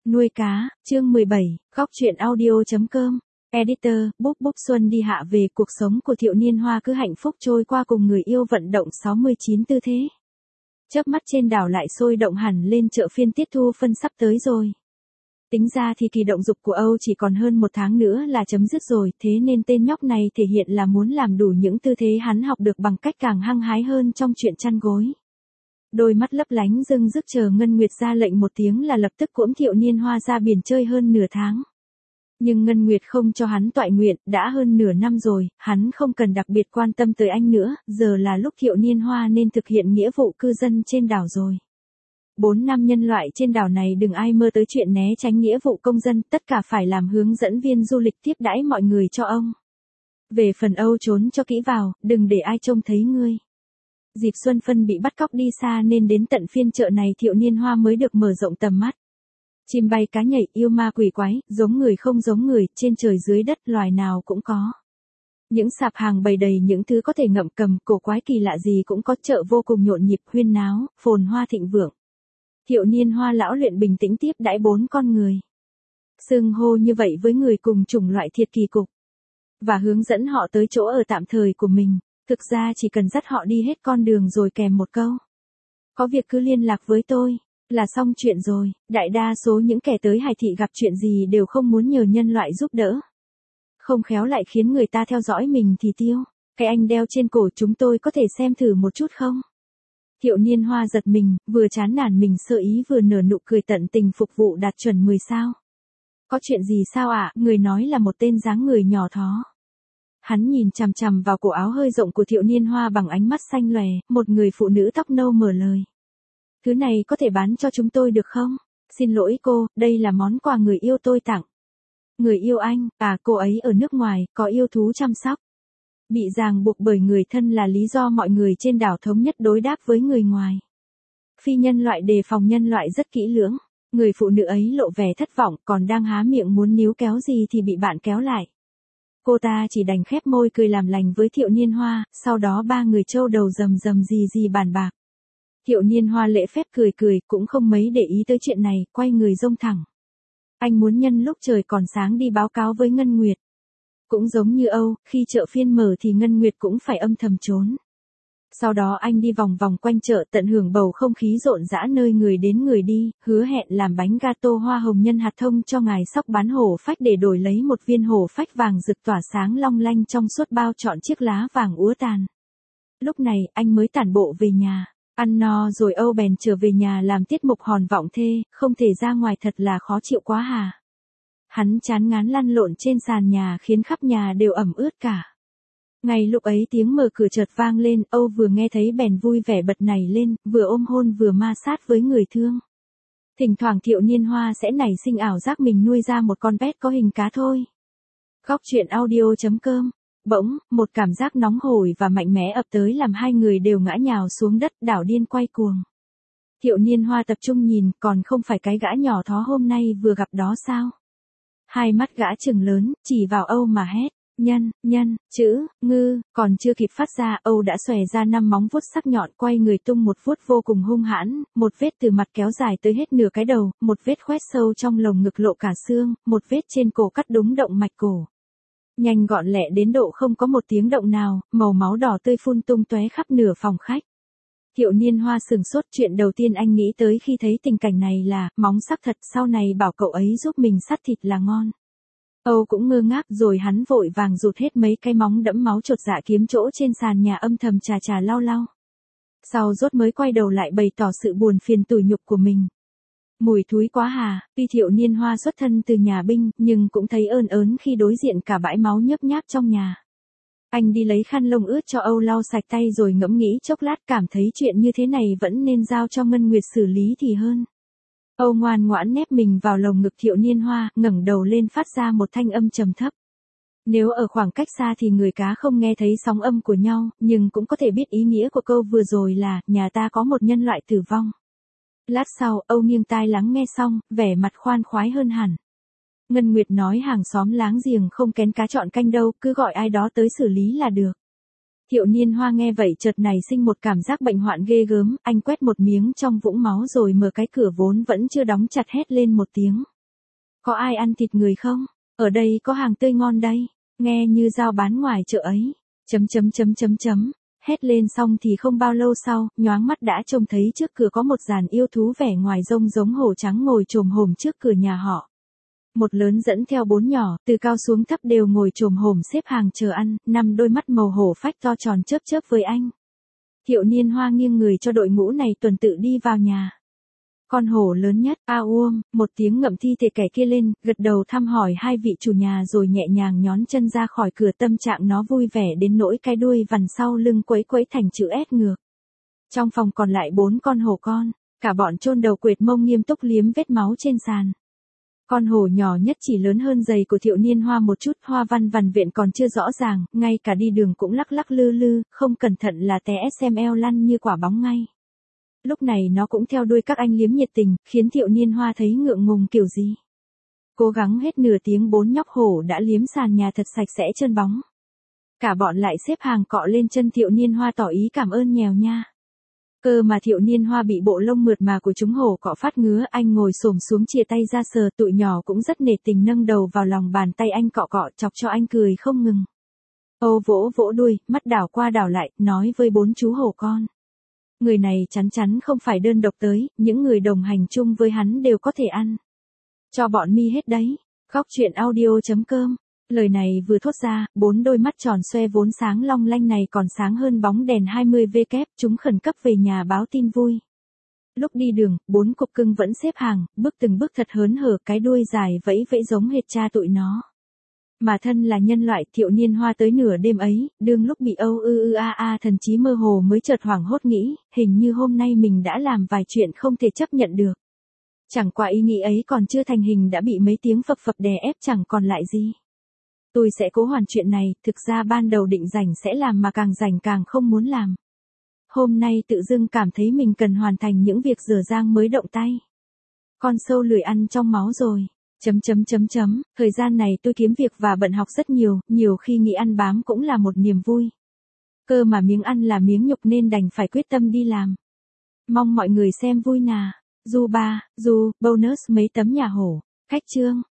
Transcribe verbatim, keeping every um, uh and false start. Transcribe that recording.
Nuôi cá, chương mười bảy, góc truyện audio.com. Editor, Búp Búp Xuân đi hạ về, cuộc sống của Thiệu Niên Hoa cứ hạnh phúc trôi qua cùng người yêu vận động sáu mươi chín tư thế. Chớp mắt trên đảo lại sôi động hẳn lên, chợ phiên tiết thu phân sắp tới rồi. Tính ra thì kỳ động dục của Âu chỉ còn hơn một tháng nữa là chấm dứt rồi, thế nên tên nhóc này thể hiện là muốn làm đủ những tư thế hắn học được bằng cách càng hăng hái hơn trong chuyện chăn gối. Đôi mắt lấp lánh rưng rức chờ Ngân Nguyệt ra lệnh một tiếng là lập tức cuỗm Thiệu Niên Hoa ra biển chơi hơn nửa tháng. Nhưng Ngân Nguyệt không cho hắn toại nguyện, đã hơn nửa năm rồi, hắn không cần đặc biệt quan tâm tới anh nữa, giờ là lúc Thiệu Niên Hoa nên thực hiện nghĩa vụ cư dân trên đảo rồi. Bốn năm nhân loại trên đảo này đừng ai mơ tới chuyện né tránh nghĩa vụ công dân, tất cả phải làm hướng dẫn viên du lịch tiếp đãi mọi người cho ông. Về phần Âu trốn cho kỹ vào, đừng để ai trông thấy ngươi. Dịp Xuân Phân bị bắt cóc đi xa nên đến tận phiên chợ này Thiệu Niên Hoa mới được mở rộng tầm mắt. Chim bay cá nhảy, yêu ma quỷ quái, giống người không giống người, trên trời dưới đất loài nào cũng có. Những sạp hàng bày đầy những thứ có thể ngậm cầm, cổ quái kỳ lạ gì cũng có, chợ vô cùng nhộn nhịp, huyên náo, phồn hoa thịnh vượng. Thiệu Niên Hoa lão luyện bình tĩnh tiếp đãi bốn con người. Xưng hô như vậy với người cùng chủng loại thiệt kỳ cục. Và hướng dẫn họ tới chỗ ở tạm thời của mình. Thực ra chỉ cần dắt họ đi hết con đường rồi kèm một câu. Có việc cứ liên lạc với tôi, là xong chuyện rồi. Đại đa số những kẻ tới Hải Thị gặp chuyện gì đều không muốn nhờ nhân loại giúp đỡ. Không khéo lại khiến người ta theo dõi mình thì tiêu. Cái anh đeo trên cổ chúng tôi có thể xem thử một chút không? Thiệu Niên Hoa giật mình, vừa chán nản mình sơ ý vừa nở nụ cười tận tình phục vụ đạt chuẩn mười sao. Có chuyện gì sao ạ? À? Người nói là một tên dáng người nhỏ thó. Hắn nhìn chằm chằm vào cổ áo hơi rộng của Thiệu Niên Hoa bằng ánh mắt xanh lòe, một người phụ nữ tóc nâu mở lời. Thứ này có thể bán cho chúng tôi được không? Xin lỗi cô, đây là món quà người yêu tôi tặng. Người yêu anh, à cô ấy ở nước ngoài, có yêu thú chăm sóc. Bị ràng buộc bởi người thân là lý do mọi người trên đảo thống nhất đối đáp với người ngoài. Phi nhân loại đề phòng nhân loại rất kỹ lưỡng. Người phụ nữ ấy lộ vẻ thất vọng, còn đang há miệng muốn níu kéo gì thì bị bạn kéo lại. Cô ta chỉ đành khép môi cười làm lành với Thiệu Niên Hoa, sau đó ba người trâu đầu rầm rầm gì gì bàn bạc. Thiệu Niên Hoa lễ phép cười cười, cũng không mấy để ý tới chuyện này, quay người rông thẳng. Anh muốn nhân lúc trời còn sáng đi báo cáo với Ngân Nguyệt. Cũng giống như Âu, khi chợ phiên mở thì Ngân Nguyệt cũng phải âm thầm trốn. Sau đó anh đi vòng vòng quanh chợ tận hưởng bầu không khí rộn rã nơi người đến người đi, hứa hẹn làm bánh gato hoa hồng nhân hạt thông cho ngài sóc bán hổ phách để đổi lấy một viên hổ phách vàng rực tỏa sáng long lanh trong suốt bao trọn chiếc lá vàng úa tàn. Lúc này anh mới tản bộ về nhà, ăn no rồi Âu bèn trở về nhà làm tiết mục hòn vọng thê, không thể ra ngoài thật là khó chịu quá hà. Hắn chán ngán lăn lộn trên sàn nhà khiến khắp nhà đều ẩm ướt cả. Ngay lúc ấy tiếng mở cửa chợt vang lên, Âu vừa nghe thấy bèn vui vẻ bật nảy lên, vừa ôm hôn vừa ma sát với người thương. Thỉnh thoảng Thiệu Niên Hoa sẽ nảy sinh ảo giác mình nuôi ra một con pet có hình cá thôi. Góc truyện audio.com. Bỗng, một cảm giác nóng hổi và mạnh mẽ ập tới làm hai người đều ngã nhào xuống đất, đảo điên quay cuồng. Thiệu Niên Hoa tập trung nhìn, còn không phải cái gã nhỏ thó hôm nay vừa gặp đó sao? Hai mắt gã trừng lớn, chỉ vào Âu mà hét. Nhân, nhân, chữ, ngư, còn chưa kịp phát ra, Âu đã xòe ra năm móng vuốt sắc nhọn, quay người tung một vuốt vô cùng hung hãn, một vết từ mặt kéo dài tới hết nửa cái đầu, một vết khoét sâu trong lồng ngực lộ cả xương, một vết trên cổ cắt đúng động mạch cổ. Nhanh gọn lẹ đến độ không có một tiếng động nào, màu máu đỏ tươi phun tung tóe khắp nửa phòng khách. Thiệu Niên Hoa sừng sốt, chuyện đầu tiên anh nghĩ tới khi thấy tình cảnh này là, móng sắc thật, sau này bảo cậu ấy giúp mình sắt thịt là ngon. Âu cũng ngơ ngác rồi hắn vội vàng rụt hết mấy cái móng đẫm máu chột dạ kiếm chỗ trên sàn nhà âm thầm chà chà lau lau. Sau rốt mới quay đầu lại bày tỏ sự buồn phiền tủi nhục của mình. Mùi thúi quá hà, tuy Thiệu Niên Hoa xuất thân từ nhà binh, nhưng cũng thấy ơn ớn khi đối diện cả bãi máu nhớp nháp trong nhà. Anh đi lấy khăn lông ướt cho Âu lau sạch tay rồi ngẫm nghĩ chốc lát cảm thấy chuyện như thế này vẫn nên giao cho Ngân Nguyệt xử lý thì hơn. Âu ngoan ngoãn nép mình vào lồng ngực Thiệu Niên Hoa, ngẩng đầu lên phát ra một thanh âm trầm thấp. Nếu ở khoảng cách xa thì người cá không nghe thấy sóng âm của nhau, nhưng cũng có thể biết ý nghĩa của câu vừa rồi là, nhà ta có một nhân loại tử vong. Lát sau, Âu nghiêng tai lắng nghe xong, vẻ mặt khoan khoái hơn hẳn. Ngân Nguyệt nói hàng xóm láng giềng không kén cá chọn canh đâu, cứ gọi ai đó tới xử lý là được. Thiệu Niên Hoa nghe vậy chợt nảy sinh một cảm giác bệnh hoạn ghê gớm, anh quét một miếng trong vũng máu rồi mở cái cửa vốn vẫn chưa đóng chặt hét lên một tiếng. Có ai ăn thịt người không? Ở đây có hàng tươi ngon đây. Nghe như giao bán ngoài chợ ấy. Chấm chấm chấm chấm chấm. Hét lên xong thì không bao lâu sau, nhoáng mắt đã trông thấy trước cửa có một dàn yêu thú vẻ ngoài rông giống hổ trắng ngồi chồm hổm trước cửa nhà họ. Một lớn dẫn theo bốn nhỏ, từ cao xuống thấp đều ngồi chồm hổm xếp hàng chờ ăn, năm đôi mắt màu hổ phách to tròn chớp chớp với anh. Thiệu Niên Hoa nghiêng người cho đội ngũ này tuần tự đi vào nhà. Con hổ lớn nhất, a uông, một tiếng ngậm thi thể kẻ kia lên, gật đầu thăm hỏi hai vị chủ nhà rồi nhẹ nhàng nhón chân ra khỏi cửa, tâm trạng nó vui vẻ đến nỗi cái đuôi vằn sau lưng quấy quấy thành chữ S ngược. Trong phòng còn lại bốn con hổ con, cả bọn chôn đầu quệt mông nghiêm túc liếm vết máu trên sàn. Con hổ nhỏ nhất chỉ lớn hơn giày của Thiệu Niên Hoa một chút, hoa văn vằn vện còn chưa rõ ràng, ngay cả đi đường cũng lắc lắc lư lư, không cẩn thận là té ét em lờ lăn như quả bóng ngay. Lúc này nó cũng theo đuôi các anh liếm nhiệt tình, khiến Thiệu Niên Hoa thấy ngượng ngùng kiểu gì. Cố gắng hết nửa tiếng bốn nhóc hổ đã liếm sàn nhà thật sạch sẽ trơn bóng. Cả bọn lại xếp hàng cọ lên chân Thiệu Niên Hoa tỏ ý cảm ơn nhèo nha. Cơ mà Thiệu Niên Hoa bị bộ lông mượt mà của chúng hổ cọ phát ngứa, anh ngồi xổm xuống chìa tay ra sờ, tụi nhỏ cũng rất nể tình nâng đầu vào lòng bàn tay anh cọ cọ, chọc cho anh cười không ngừng. Âu vỗ vỗ đuôi, mắt đảo qua đảo lại, nói với bốn chú hổ con. Người này chắn chắn không phải đơn độc tới, những người đồng hành chung với hắn đều có thể ăn. Cho bọn mi hết đấy. Góc truyện audio chấm com. Lời này vừa thốt ra, bốn đôi mắt tròn xoe vốn sáng long lanh này còn sáng hơn bóng đèn hai mươi vê, chúng khẩn cấp về nhà báo tin vui. Lúc đi đường, bốn cục cưng vẫn xếp hàng, bước từng bước thật hớn hở, cái đuôi dài vẫy vẫy giống hệt cha tụi nó. Mà thân là nhân loại, Thiệu Niên Hoa tới nửa đêm ấy, đương lúc bị âu ư ư a a thần trí mơ hồ mới chợt hoảng hốt nghĩ, hình như hôm nay mình đã làm vài chuyện không thể chấp nhận được. Chẳng qua ý nghĩ ấy còn chưa thành hình đã bị mấy tiếng phập phập đè ép chẳng còn lại gì. Tôi sẽ cố hoàn chuyện này, thực ra ban đầu định rảnh sẽ làm mà càng rảnh càng không muốn làm. Hôm nay tự dưng cảm thấy mình cần hoàn thành những việc dở dang mới động tay. Con sâu lười ăn trong máu rồi. Chấm chấm chấm chấm, thời gian này tôi kiếm việc và bận học rất nhiều, nhiều khi nghĩ ăn bám cũng là một niềm vui. Cơ mà miếng ăn là miếng nhục nên đành phải quyết tâm đi làm. Mong mọi người xem vui nà. Du ba, du, bonus mấy tấm nhà hổ. Khách chương.